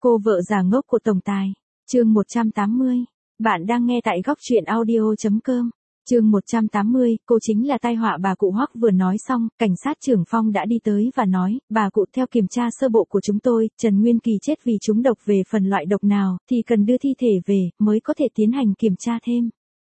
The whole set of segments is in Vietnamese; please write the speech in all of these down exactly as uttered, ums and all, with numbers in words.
Cô vợ già ngốc của tổng tài. Chương một trăm tám mươi. Bạn đang nghe tại góc truyện audio chấm com. Chương một trăm tám mươi, cô chính là tai họa. Bà cụ Hoắc vừa nói xong, cảnh sát trưởng Phong đã đi tới và nói, bà cụ, theo kiểm tra sơ bộ của chúng tôi, Trần Nguyên Kỳ chết vì trúng độc. Về phần loại độc nào, thì cần đưa thi thể về, mới có thể tiến hành kiểm tra thêm.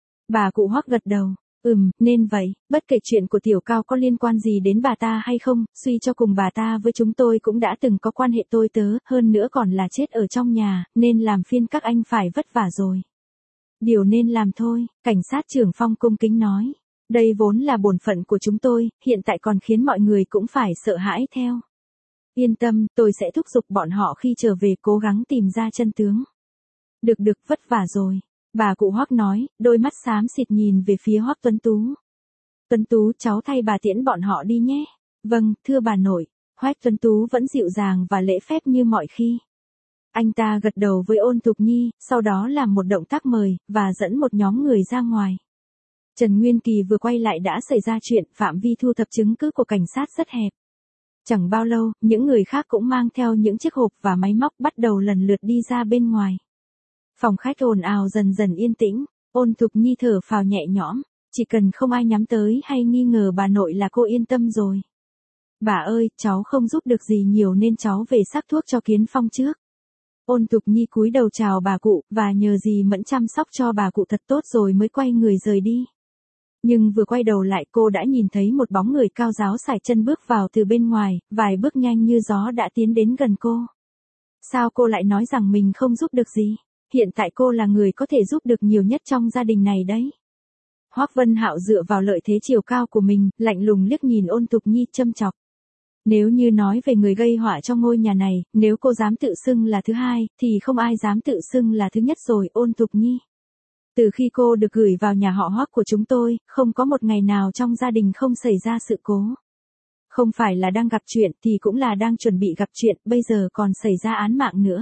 Bà cụ Hoắc gật đầu. Ừm, nên vậy, bất kể chuyện của Tiểu Cao có liên quan gì đến bà ta hay không, suy cho cùng bà ta với chúng tôi cũng đã từng có quan hệ tôi tớ, hơn nữa còn là chết ở trong nhà, nên làm phiên các anh phải vất vả rồi. Điều nên làm thôi, cảnh sát trưởng Phong cung kính nói. Đây vốn là bổn phận của chúng tôi, hiện tại còn khiến mọi người cũng phải sợ hãi theo. Yên tâm, tôi sẽ thúc giục bọn họ khi trở về cố gắng tìm ra chân tướng. Được được, vất vả rồi. Bà cụ Hoắc nói, đôi mắt xám xịt nhìn về phía Hoắc Tuấn Tú. Tuấn Tú, cháu thay bà tiễn bọn họ đi nhé. Vâng, thưa bà nội. Hoắc Tuấn Tú vẫn dịu dàng và lễ phép như mọi khi. Anh ta gật đầu với Ôn Thục Nhi, sau đó làm một động tác mời, và dẫn một nhóm người ra ngoài. Trần Nguyên Kỳ vừa quay lại đã xảy ra chuyện, phạm vi thu thập chứng cứ của cảnh sát rất hẹp. Chẳng bao lâu, những người khác cũng mang theo những chiếc hộp và máy móc bắt đầu lần lượt đi ra bên ngoài. Phòng khách ồn ào dần dần yên tĩnh, Ôn Thục Nhi thở phào nhẹ nhõm, chỉ cần không ai nhắm tới hay nghi ngờ bà nội là cô yên tâm rồi. Bà ơi, cháu không giúp được gì nhiều nên cháu về sắc thuốc cho Kiến Phong trước. Ôn Thục Nhi cúi đầu chào bà cụ, và nhờ dì Mẫn chăm sóc cho bà cụ thật tốt rồi mới quay người rời đi. Nhưng vừa quay đầu lại cô đã nhìn thấy một bóng người cao ráo sải chân bước vào từ bên ngoài, vài bước nhanh như gió đã tiến đến gần cô. Sao cô lại nói rằng mình không giúp được gì? Hiện tại cô là người có thể giúp được nhiều nhất trong gia đình này đấy. Hoắc Vân Hạo dựa vào lợi thế chiều cao của mình, lạnh lùng liếc nhìn Ôn Thục Nhi châm chọc. Nếu như nói về người gây họa cho ngôi nhà này, nếu cô dám tự xưng là thứ hai, thì không ai dám tự xưng là thứ nhất rồi, Ôn Thục Nhi. Từ khi cô được gửi vào nhà họ Hoắc của chúng tôi, không có một ngày nào trong gia đình không xảy ra sự cố. Không phải là đang gặp chuyện thì cũng là đang chuẩn bị gặp chuyện, bây giờ còn xảy ra án mạng nữa.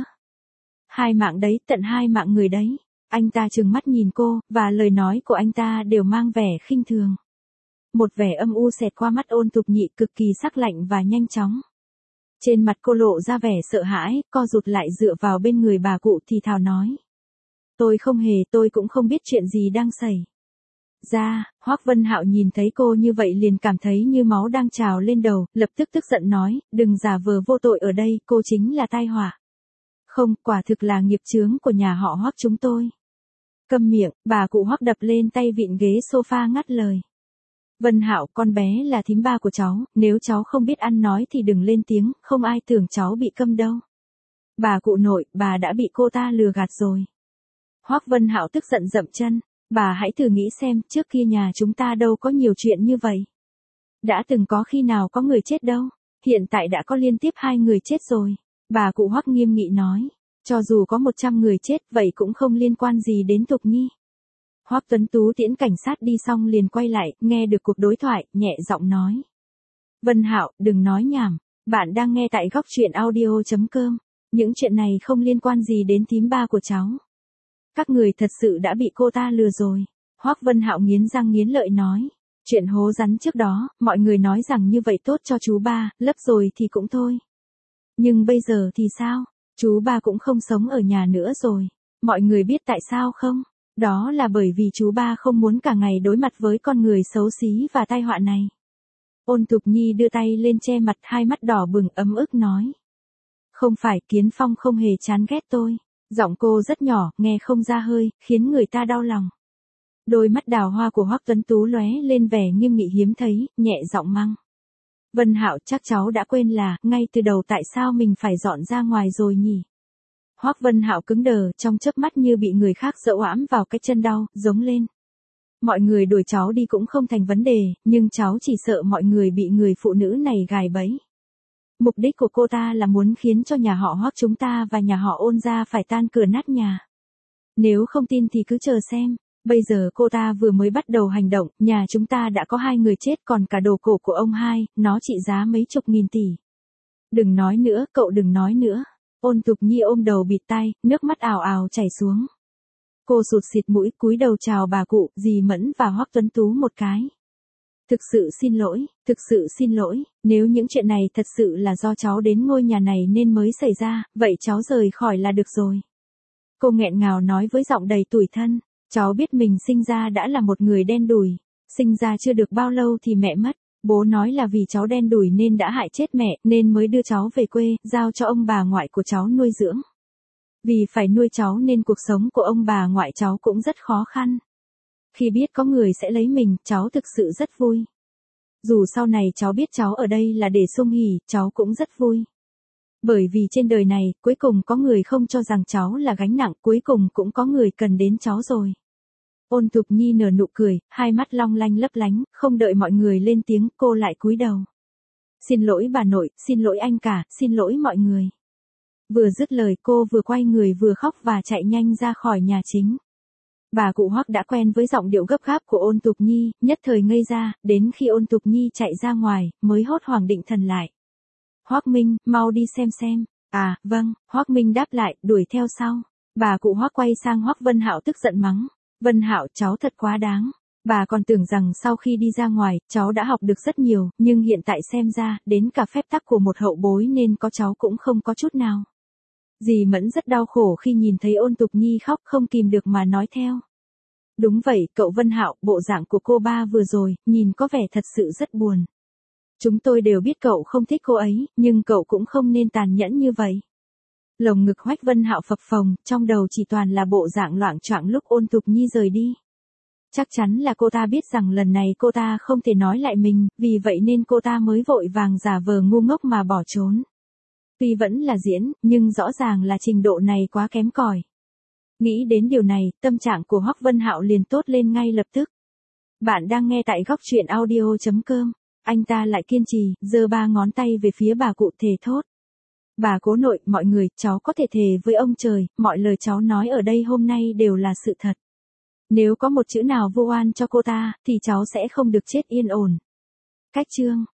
Hai mạng đấy, tận hai mạng người đấy. Anh ta trừng mắt nhìn cô, và lời nói của anh ta đều mang vẻ khinh thường. Một vẻ âm u xẹt qua mắt Ôn Thục Nhị cực kỳ sắc lạnh và nhanh chóng. Trên mặt cô lộ ra vẻ sợ hãi, co rụt lại dựa vào bên người bà cụ thì thào nói. Tôi không hề, tôi cũng không biết chuyện gì đang xảy ra. Hoắc Vân Hạo nhìn thấy cô như vậy liền cảm thấy như máu đang trào lên đầu, lập tức tức giận nói, đừng giả vờ vô tội ở đây, cô chính là tai họa. Không, quả thực là nghiệp chướng của nhà họ Hoắc chúng tôi. Câm miệng, bà cụ Hoắc đập lên tay vịn ghế sofa ngắt lời. Vân Hạo, con bé là thím ba của cháu, nếu cháu không biết ăn nói thì đừng lên tiếng, không ai tưởng cháu bị câm đâu. Bà cụ nội, bà đã bị cô ta lừa gạt rồi. Hoắc Vân Hạo tức giận dậm chân, bà hãy thử nghĩ xem, trước kia nhà chúng ta đâu có nhiều chuyện như vậy. Đã từng có khi nào có người chết đâu, hiện tại đã có liên tiếp hai người chết rồi. Bà cụ Hoắc nghiêm nghị nói, cho dù có một trăm người chết, vậy cũng không liên quan gì đến Thục Nhi. Hoắc Tuấn Tú tiễn cảnh sát đi xong liền quay lại, nghe được cuộc đối thoại, nhẹ giọng nói. Vân Hạo, đừng nói nhảm, bạn đang nghe tại góc truyện audio chấm com, những chuyện này không liên quan gì đến thím ba của cháu. Các người thật sự đã bị cô ta lừa rồi. Hoắc Vân Hạo nghiến răng nghiến lợi nói. Chuyện hố rắn trước đó, mọi người nói rằng như vậy tốt cho chú ba, lấp rồi thì cũng thôi. Nhưng bây giờ thì sao? Chú ba cũng không sống ở nhà nữa rồi. Mọi người biết tại sao không? Đó là bởi vì chú ba không muốn cả ngày đối mặt với con người xấu xí và tai họa này. Ôn Thục Nhi đưa tay lên che mặt, hai mắt đỏ bừng ấm ức nói. Không phải, Kiến Phong không hề chán ghét tôi. Giọng cô rất nhỏ, nghe không ra hơi, khiến người ta đau lòng. Đôi mắt đào hoa của Hoắc Tuấn Tú lóe lên vẻ nghiêm nghị hiếm thấy, nhẹ giọng mắng. Vân Hạo, chắc cháu đã quên là, ngay từ đầu tại sao mình phải dọn ra ngoài rồi nhỉ? Hoắc Vân Hạo cứng đờ, trong chớp mắt như bị người khác giẫu ẵm vào cái chân đau, giống lên. Mọi người đuổi cháu đi cũng không thành vấn đề, nhưng cháu chỉ sợ mọi người bị người phụ nữ này gài bẫy. Mục đích của cô ta là muốn khiến cho nhà họ Hoắc chúng ta và nhà họ Ôn gia phải tan cửa nát nhà. Nếu không tin thì cứ chờ xem. Bây giờ cô ta vừa mới bắt đầu hành động, nhà chúng ta đã có hai người chết còn cả đồ cổ của ông hai, nó trị giá mấy chục nghìn tỷ. Đừng nói nữa, cậu đừng nói nữa. Ôn Thục Nhi ôm đầu bịt tai, nước mắt ào ào chảy xuống. Cô sụt xịt mũi, cúi đầu chào bà cụ, dì Mẫn và Hoắc Tuấn Tú một cái. Thực sự xin lỗi, thực sự xin lỗi, nếu những chuyện này thật sự là do cháu đến ngôi nhà này nên mới xảy ra, vậy cháu rời khỏi là được rồi. Cô nghẹn ngào nói với giọng đầy tủi thân, cháu biết mình sinh ra đã là một người đen đủi, sinh ra chưa được bao lâu thì mẹ mất, bố nói là vì cháu đen đủi nên đã hại chết mẹ, nên mới đưa cháu về quê, giao cho ông bà ngoại của cháu nuôi dưỡng. Vì phải nuôi cháu nên cuộc sống của ông bà ngoại cháu cũng rất khó khăn. Khi biết có người sẽ lấy mình, cháu thực sự rất vui. Dù sau này cháu biết cháu ở đây là để sum hỉ, cháu cũng rất vui. Bởi vì trên đời này, cuối cùng có người không cho rằng cháu là gánh nặng, cuối cùng cũng có người cần đến cháu rồi. Ôn Thục Nhi nở nụ cười, hai mắt long lanh lấp lánh, không đợi mọi người lên tiếng, cô lại cúi đầu. Xin lỗi bà nội, xin lỗi anh cả, xin lỗi mọi người. Vừa dứt lời cô vừa quay người vừa khóc và chạy nhanh ra khỏi nhà chính. Bà cụ Hoắc đã quen với giọng điệu gấp gáp của Ôn Thục Nhi, nhất thời ngây ra, đến khi Ôn Thục Nhi chạy ra ngoài, mới hốt hoảng định thần lại. Hoắc Minh, mau đi xem xem. À, vâng, Hoắc Minh đáp lại, đuổi theo sau. Bà cụ Hoắc quay sang Hoắc Vân Hạo tức giận mắng. Vân Hạo, cháu thật quá đáng. Bà còn tưởng rằng sau khi đi ra ngoài, cháu đã học được rất nhiều, nhưng hiện tại xem ra, đến cả phép tắc của một hậu bối nên có cháu cũng không có chút nào. Dì Mẫn rất đau khổ khi nhìn thấy Ôn Thục Nhi khóc không kìm được mà nói theo. Đúng vậy, cậu Vân Hạo, bộ dạng của cô ba vừa rồi, nhìn có vẻ thật sự rất buồn. Chúng tôi đều biết cậu không thích cô ấy, nhưng cậu cũng không nên tàn nhẫn như vậy. Lồng ngực Hoắc Vân Hạo phập phồng, trong đầu chỉ toàn là bộ dạng loạng choạng lúc Ôn Thục Nhi rời đi. Chắc chắn là cô ta biết rằng lần này cô ta không thể nói lại mình, vì vậy nên cô ta mới vội vàng giả vờ ngu ngốc mà bỏ trốn. Tuy vẫn là diễn, nhưng rõ ràng là trình độ này quá kém cỏi. Nghĩ đến điều này, tâm trạng của Hoắc Vân Hạo liền tốt lên ngay lập tức. Bạn đang nghe tại góc truyện audio chấm com. Anh ta lại kiên trì, giơ ba ngón tay về phía bà cụ thề thốt. Bà cố nội, mọi người, cháu có thể thề với ông trời, mọi lời cháu nói ở đây hôm nay đều là sự thật. Nếu có một chữ nào vu oan cho cô ta, thì cháu sẽ không được chết yên ổn. Cách chương